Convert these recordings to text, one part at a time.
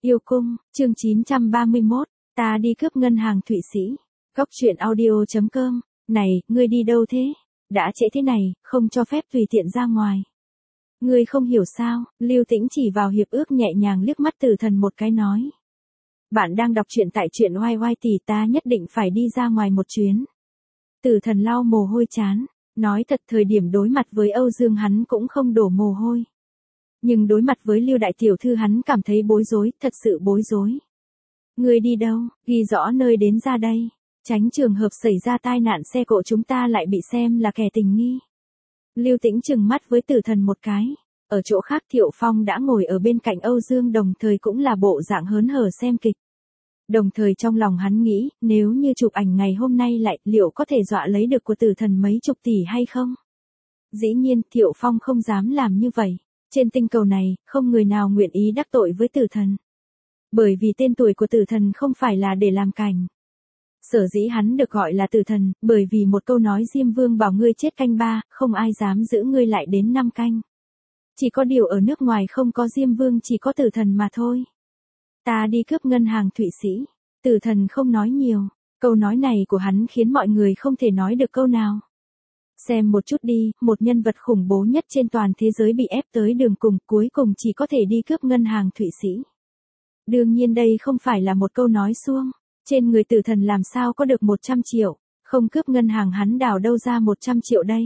Yêu cung, chương 931, ta đi cướp ngân hàng Thụy Sĩ. Góc truyện audio.com, này, ngươi đi đâu thế? Đã trễ thế này, không cho phép tùy tiện ra ngoài. Ngươi không hiểu sao, Lưu Tĩnh chỉ vào hiệp ước nhẹ nhàng liếc mắt Tử Thần một cái nói. Bạn đang đọc truyện tại truyện YY tỷ, ta nhất định phải đi ra ngoài một chuyến. Tử Thần lau mồ hôi chán, nói thật thời điểm đối mặt với Âu Dương hắn cũng không đổ mồ hôi. Nhưng đối mặt với Lưu đại tiểu thư hắn cảm thấy bối rối, thật sự bối rối. Ngươi đi đâu, ghi rõ nơi đến ra đây, tránh trường hợp xảy ra tai nạn xe cộ chúng ta lại bị xem là kẻ tình nghi. Lưu Tĩnh trừng mắt với Tử Thần một cái. Ở chỗ khác Thiệu Phong đã ngồi ở bên cạnh Âu Dương đồng thời cũng là bộ dạng hớn hở xem kịch. Đồng thời trong lòng hắn nghĩ, nếu như chụp ảnh ngày hôm nay lại, liệu có thể dọa lấy được của Tử Thần mấy chục tỷ hay không? Dĩ nhiên, Thiệu Phong không dám làm như vậy. Trên tinh cầu này, không người nào nguyện ý đắc tội với Tử Thần. Bởi vì tên tuổi của Tử Thần không phải là để làm cảnh. Sở dĩ hắn được gọi là Tử Thần, bởi vì một câu nói Diêm Vương bảo ngươi chết canh 3, không ai dám giữ ngươi lại đến 5 canh. Chỉ có điều ở nước ngoài không có Diêm Vương, chỉ có Tử Thần mà thôi. Ta đi cướp ngân hàng Thụy Sĩ. Tử Thần không nói nhiều. Câu nói này của hắn khiến mọi người không thể nói được câu nào. Xem một chút đi, một nhân vật khủng bố nhất trên toàn thế giới bị ép tới đường cùng, cuối cùng chỉ có thể đi cướp ngân hàng Thụy Sĩ. Đương nhiên đây không phải là một câu nói suông. Trên người Tử Thần làm sao có được 100 triệu, không cướp ngân hàng hắn đào đâu ra 100 triệu đây.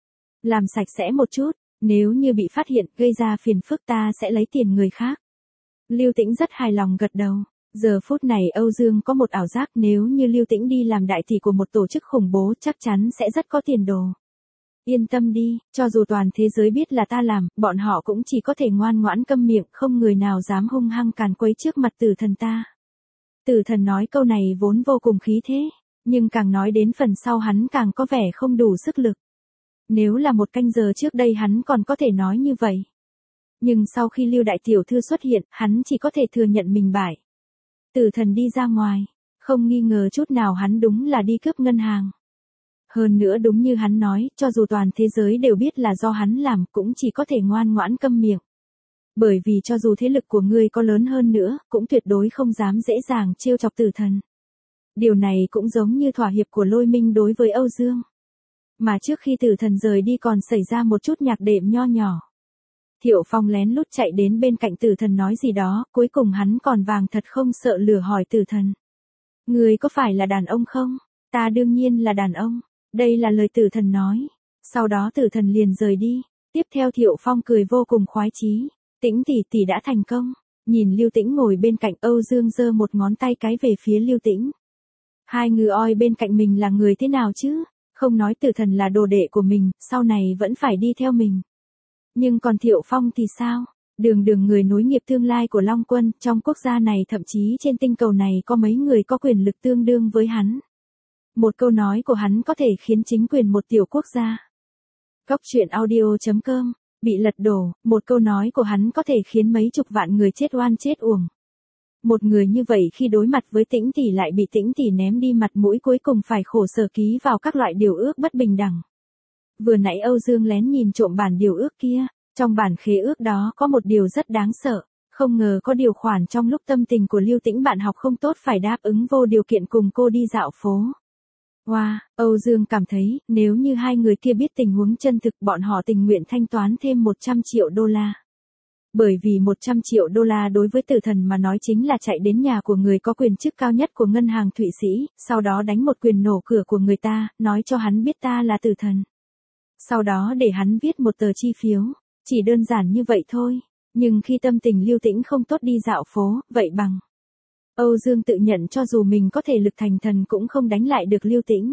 Làm sạch sẽ một chút, nếu như bị phát hiện gây ra phiền phức ta sẽ lấy tiền người khác. Lưu Tĩnh rất hài lòng gật đầu. Giờ phút này Âu Dương có một ảo giác, nếu như Lưu Tĩnh đi làm đại tỷ của một tổ chức khủng bố chắc chắn sẽ rất có tiền đồ. Yên tâm đi, cho dù toàn thế giới biết là ta làm, bọn họ cũng chỉ có thể ngoan ngoãn câm miệng, không người nào dám hung hăng càn quấy trước mặt Tử Thần ta. Tử Thần nói câu này vốn vô cùng khí thế, nhưng càng nói đến phần sau hắn càng có vẻ không đủ sức lực. Nếu là một canh giờ trước đây hắn còn có thể nói như vậy. Nhưng sau khi Lưu đại tiểu thư xuất hiện, hắn chỉ có thể thừa nhận mình bại. Tử Thần đi ra ngoài, không nghi ngờ chút nào hắn đúng là đi cướp ngân hàng. Hơn nữa đúng như hắn nói, cho dù toàn thế giới đều biết là do hắn làm, cũng chỉ có thể ngoan ngoãn câm miệng. Bởi vì cho dù thế lực của ngươi có lớn hơn nữa, cũng tuyệt đối không dám dễ dàng trêu chọc Tử Thần. Điều này cũng giống như thỏa hiệp của Lôi Minh đối với Âu Dương. Mà trước khi Tử Thần rời đi còn xảy ra một chút nhạc đệm nho nhỏ. Thiệu Phong lén lút chạy đến bên cạnh Tử Thần nói gì đó, cuối cùng hắn còn vàng thật không sợ lửa hỏi Tử Thần. Ngươi có phải là đàn ông không? Ta đương nhiên là đàn ông. Đây là lời Tử Thần nói. Sau đó Tử Thần liền rời đi. Tiếp theo Thiệu Phong cười vô cùng khoái chí. Tĩnh tỷ tỷ đã thành công. Nhìn Lưu Tĩnh ngồi bên cạnh, Âu Dương giơ một ngón tay cái về phía Lưu Tĩnh. Hai người oi bên cạnh mình là người thế nào chứ? Không nói Tử Thần là đồ đệ của mình, sau này vẫn phải đi theo mình. Nhưng còn Thiệu Phong thì sao? Đường đường người nối nghiệp tương lai của Long Quân, trong quốc gia này thậm chí trên tinh cầu này có mấy người có quyền lực tương đương với hắn. Một câu nói của hắn có thể khiến chính quyền một tiểu quốc gia. Góc truyện audio.com, bị lật đổ, một câu nói của hắn có thể khiến mấy chục vạn người chết oan chết uổng. Một người như vậy khi đối mặt với Tĩnh tỷ lại bị Tĩnh tỷ ném đi mặt mũi, cuối cùng phải khổ sở ký vào các loại điều ước bất bình đẳng. Vừa nãy Âu Dương lén nhìn trộm bản điều ước kia, trong bản khế ước đó có một điều rất đáng sợ, không ngờ có điều khoản trong lúc tâm tình của Lưu Tĩnh bạn học không tốt phải đáp ứng vô điều kiện cùng cô đi dạo phố. Wow, Âu Dương cảm thấy, nếu như hai người kia biết tình huống chân thực bọn họ tình nguyện thanh toán thêm 100 triệu đô la. Bởi vì 100 triệu đô la đối với Tử Thần mà nói chính là chạy đến nhà của người có quyền chức cao nhất của ngân hàng Thụy Sĩ, sau đó đánh một quyền nổ cửa của người ta, nói cho hắn biết ta là Tử Thần. Sau đó để hắn viết một tờ chi phiếu, chỉ đơn giản như vậy thôi. Nhưng khi tâm tình Lưu Tĩnh không tốt đi dạo phố, vậy bằng. Âu Dương tự nhận cho dù mình có thể lực thành thần cũng không đánh lại được Lưu Tĩnh.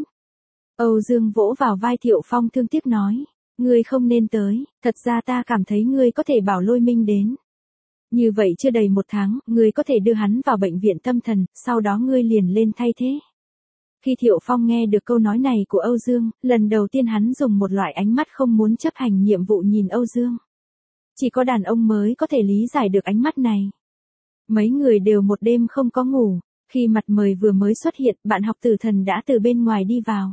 Âu Dương vỗ vào vai Thiệu Phong thương tiếc nói. Ngươi không nên tới, thật ra ta cảm thấy ngươi có thể bảo Lôi Minh đến. Như vậy chưa đầy 1 tháng, ngươi có thể đưa hắn vào bệnh viện tâm thần, sau đó ngươi liền lên thay thế. Khi Thiệu Phong nghe được câu nói này của Âu Dương, lần đầu tiên hắn dùng một loại ánh mắt không muốn chấp hành nhiệm vụ nhìn Âu Dương. Chỉ có đàn ông mới có thể lý giải được ánh mắt này. Mấy người đều một đêm không có ngủ, khi mặt mời vừa mới xuất hiện, bạn học Tử Thần đã từ bên ngoài đi vào.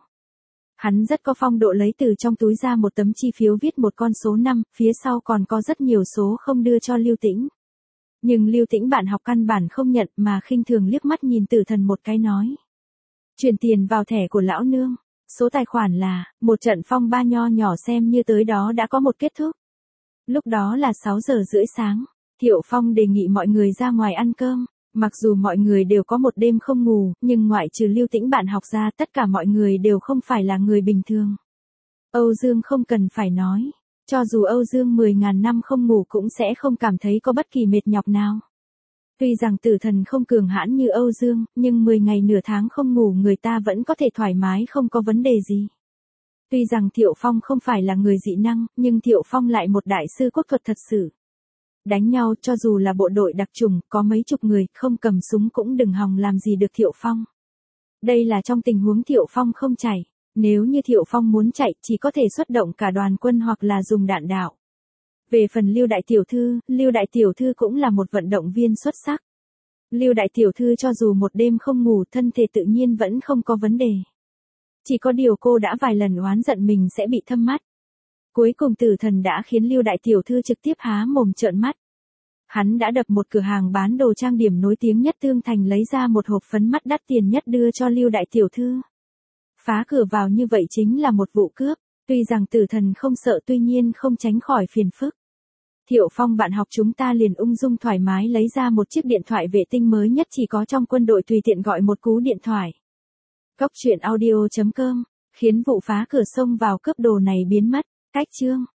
Hắn rất có phong độ lấy từ trong túi ra một tấm chi phiếu viết một con số 5, phía sau còn có rất nhiều số không đưa cho Lưu Tĩnh. Nhưng Lưu Tĩnh bạn học căn bản không nhận mà khinh thường liếc mắt nhìn Tử Thần một cái nói. Chuyển tiền vào thẻ của lão nương. Số tài khoản là, một trận phong ba nho nhỏ xem như tới đó đã có một kết thúc. Lúc đó là 6 giờ rưỡi sáng. Thiệu Phong đề nghị mọi người ra ngoài ăn cơm. Mặc dù mọi người đều có một đêm không ngủ, nhưng ngoại trừ Lưu Tĩnh bạn học ra tất cả mọi người đều không phải là người bình thường. Âu Dương không cần phải nói. Cho dù Âu Dương 10.000 năm không ngủ cũng sẽ không cảm thấy có bất kỳ mệt nhọc nào. Tuy rằng Tử Thần không cường hãn như Âu Dương, nhưng 10 ngày nửa tháng không ngủ người ta vẫn có thể thoải mái không có vấn đề gì. Tuy rằng Thiệu Phong không phải là người dị năng, nhưng Thiệu Phong lại một đại sư quốc thuật thật sự. Đánh nhau cho dù là bộ đội đặc chủng, có mấy chục người, không cầm súng cũng đừng hòng làm gì được Thiệu Phong. Đây là trong tình huống Thiệu Phong không chạy. Nếu như Thiệu Phong muốn chạy, chỉ có thể xuất động cả đoàn quân hoặc là dùng đạn đạo. Về phần Lưu Đại Tiểu Thư cũng là một vận động viên xuất sắc. Lưu Đại Tiểu Thư cho dù một đêm không ngủ thân thể tự nhiên vẫn không có vấn đề. Chỉ có điều cô đã vài lần oán giận mình sẽ bị thâm mắt. Cuối cùng Tử Thần đã khiến Lưu Đại Tiểu Thư trực tiếp há mồm trợn mắt. Hắn đã đập một cửa hàng bán đồ trang điểm nổi tiếng nhất Tương Thành lấy ra một hộp phấn mắt đắt tiền nhất đưa cho Lưu Đại Tiểu Thư. Phá cửa vào như vậy chính là một vụ cướp, tuy rằng Tử Thần không sợ tuy nhiên không tránh khỏi phiền phức. Thiệu Phong bạn học chúng ta liền ung dung thoải mái lấy ra một chiếc điện thoại vệ tinh mới nhất chỉ có trong quân đội tùy tiện gọi một cú điện thoại. Cốc truyện audio.com, khiến vụ phá cửa xông vào cướp đồ này biến mất, cách chương.